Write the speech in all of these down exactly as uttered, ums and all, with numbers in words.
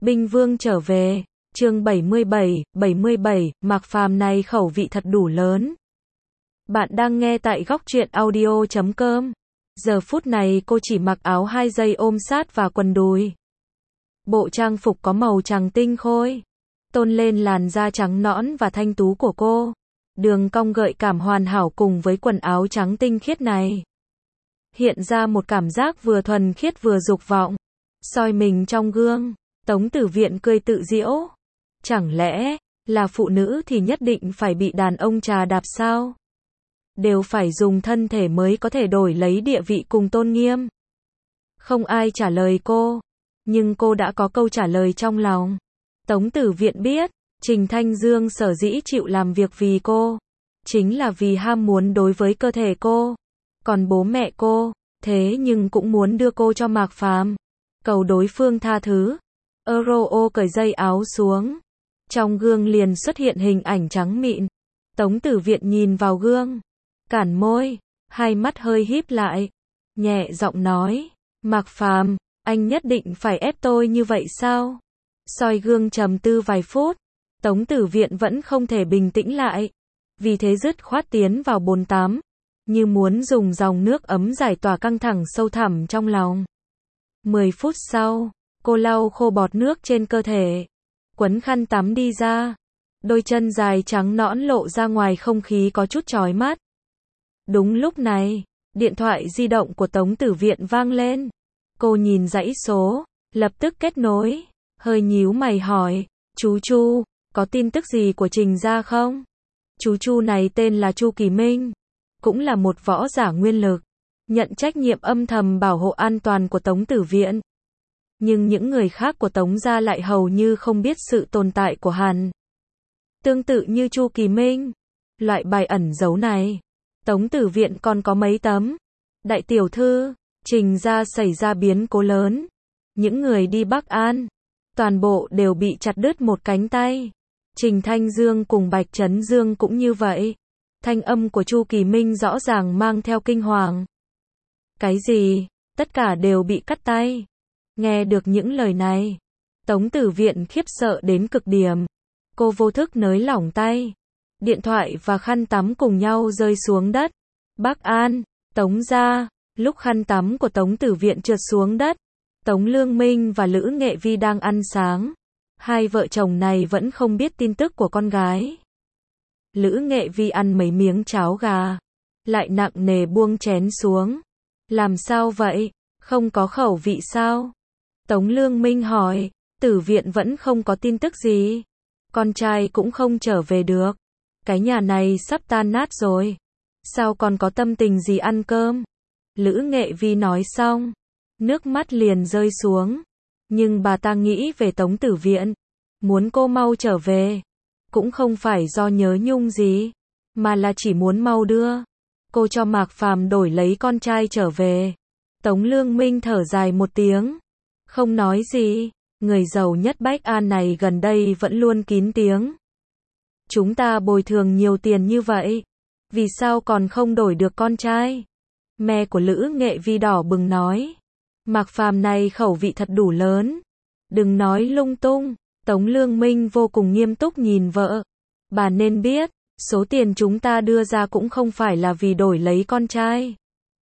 Binh Vương trở về, chương bảy mươi bảy, bảy mươi bảy, Mạc Phàm này khẩu vị thật đủ lớn. Bạn đang nghe tại góc truyện audio chấm com. Giờ phút này cô chỉ mặc áo hai dây ôm sát và quần đùi. Bộ trang phục có màu trắng tinh khôi, tôn lên làn da trắng nõn và thanh tú của cô. Đường cong gợi cảm hoàn hảo cùng với quần áo trắng tinh khiết này, hiện ra một cảm giác vừa thuần khiết vừa dục vọng. Soi mình trong gương, Tống Tử Viện cười tự giễu. Chẳng lẽ là phụ nữ thì nhất định phải bị đàn ông trà đạp sao? Đều phải dùng thân thể mới có thể đổi lấy địa vị cùng tôn nghiêm. Không ai trả lời cô, nhưng cô đã có câu trả lời trong lòng. Tống Tử Viện biết, Trình Thanh Dương sở dĩ chịu làm việc vì cô, chính là vì ham muốn đối với cơ thể cô. Còn bố mẹ cô, thế nhưng cũng muốn đưa cô cho Mạc Phàm, cầu đối phương tha thứ. Euro cởi dây áo xuống, trong gương liền xuất hiện hình ảnh trắng mịn. Tống Tử Viện nhìn vào gương, cản môi, hai mắt hơi híp lại, nhẹ giọng nói, Mạc Phàm, anh nhất định phải ép tôi như vậy sao? Soi gương trầm tư vài phút, Tống Tử Viện vẫn không thể bình tĩnh lại, vì thế dứt khoát tiến vào bồn tắm, như muốn dùng dòng nước ấm giải tỏa căng thẳng sâu thẳm trong lòng. Mười phút sau, cô lau khô bọt nước trên cơ thể, quấn khăn tắm đi ra. Đôi chân dài trắng nõn lộ ra ngoài, không khí có chút chói mắt. Đúng lúc này, điện thoại di động của Tống Tử Viện vang lên. Cô nhìn dãy số, lập tức kết nối, hơi nhíu mày hỏi, chú Chu, có tin tức gì của Trình gia không? Chú Chu này tên là Chu Kỳ Minh, cũng là một võ giả nguyên lực, nhận trách nhiệm âm thầm bảo hộ an toàn của Tống Tử Viện. Nhưng những người khác của Tống gia lại hầu như không biết sự tồn tại của hắn. Tương tự như Chu Kỳ Minh, loại bài ẩn giấu này, Tống Tử Viện còn có mấy tấm. Đại tiểu thư, Trình gia xảy ra biến cố lớn. Những người đi Bắc An, toàn bộ đều bị chặt đứt một cánh tay. Trình Thanh Dương cùng Bạch Trấn Dương cũng như vậy. Thanh âm của Chu Kỳ Minh rõ ràng mang theo kinh hoàng. Cái gì? Tất cả đều bị cắt tay. Nghe được những lời này, Tống Tử Viện khiếp sợ đến cực điểm. Cô vô thức nới lỏng tay. Điện thoại và khăn tắm cùng nhau rơi xuống đất. Bắc An, Tống gia. Lúc khăn tắm của Tống Tử Viện trượt xuống đất, Tống Lương Minh và Lữ Nghệ Vi đang ăn sáng. Hai vợ chồng này vẫn không biết tin tức của con gái. Lữ Nghệ Vi ăn mấy miếng cháo gà, lại nặng nề buông chén xuống. Làm sao vậy? Không có khẩu vị sao? Tống Lương Minh hỏi. Tử Viện vẫn không có tin tức gì. Con trai cũng không trở về được. Cái nhà này sắp tan nát rồi. Sao còn có tâm tình gì ăn cơm? Lữ Nghệ Vi nói xong, nước mắt liền rơi xuống. Nhưng bà ta nghĩ về Tống Tử Viện, muốn cô mau trở về. Cũng không phải do nhớ nhung gì, mà là chỉ muốn mau đưa cô cho Mạc Phàm đổi lấy con trai trở về. Tống Lương Minh thở dài một tiếng, không nói gì. Người giàu nhất Bách An này gần đây vẫn luôn kín tiếng. Chúng ta bồi thường nhiều tiền như vậy, vì sao còn không đổi được con trai? Mẹ của Lữ Nghệ Vi đỏ bừng nói. Mạc Phàm này khẩu vị thật đủ lớn. Đừng nói lung tung. Tống Lương Minh vô cùng nghiêm túc nhìn vợ. Bà nên biết, số tiền chúng ta đưa ra cũng không phải là vì đổi lấy con trai,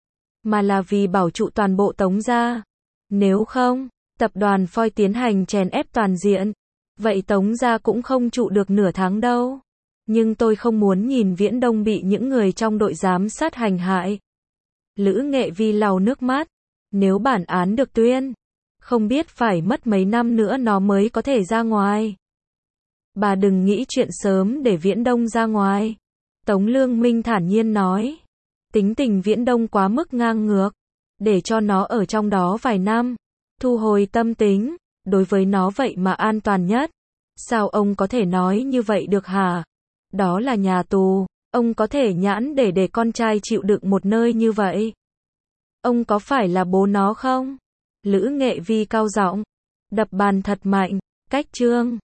mà là vì bảo trụ toàn bộ Tống gia. Nếu không, tập đoàn Phoi tiến hành chèn ép toàn diện, vậy Tống gia cũng không trụ được nửa tháng đâu. Nhưng tôi không muốn nhìn Viễn Đông bị những người trong đội giám sát hành hại. Lữ Nghệ Vi lau nước mắt. Nếu bản án được tuyên, không biết phải mất mấy năm nữa nó mới có thể ra ngoài. Bà đừng nghĩ chuyện sớm để Viễn Đông ra ngoài. Tống Lương Minh thản nhiên nói. Tính tình Viễn Đông quá mức ngang ngược. Để cho nó ở trong đó vài năm, thu hồi tâm tính, đối với nó vậy mà an toàn nhất. Sao ông có thể nói như vậy được hả? Đó là nhà tù, ông có thể nhãn để để con trai chịu đựng một nơi như vậy? Ông có phải là bố nó không? Lữ Nghệ Vi cao giọng, đập bàn thật mạnh. Cách chương